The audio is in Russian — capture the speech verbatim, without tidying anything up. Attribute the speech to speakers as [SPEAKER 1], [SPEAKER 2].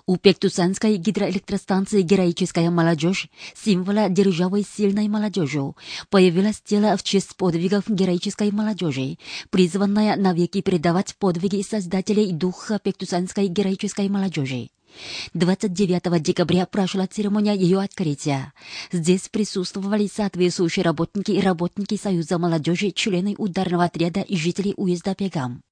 [SPEAKER 1] У Пектусанской гидроэлектростанции «Героическая молодежь», символа державы сильной молодежью, появилось тело в честь подвигов героической молодежи, призванное навеки передавать подвиги создателей духа Пектусанской героической молодежи. двадцать девятого декабря прошла церемония ее открытия. Здесь присутствовали соответствующие работники и работники Союза молодежи, члены ударного отряда и жители уезда Пегам.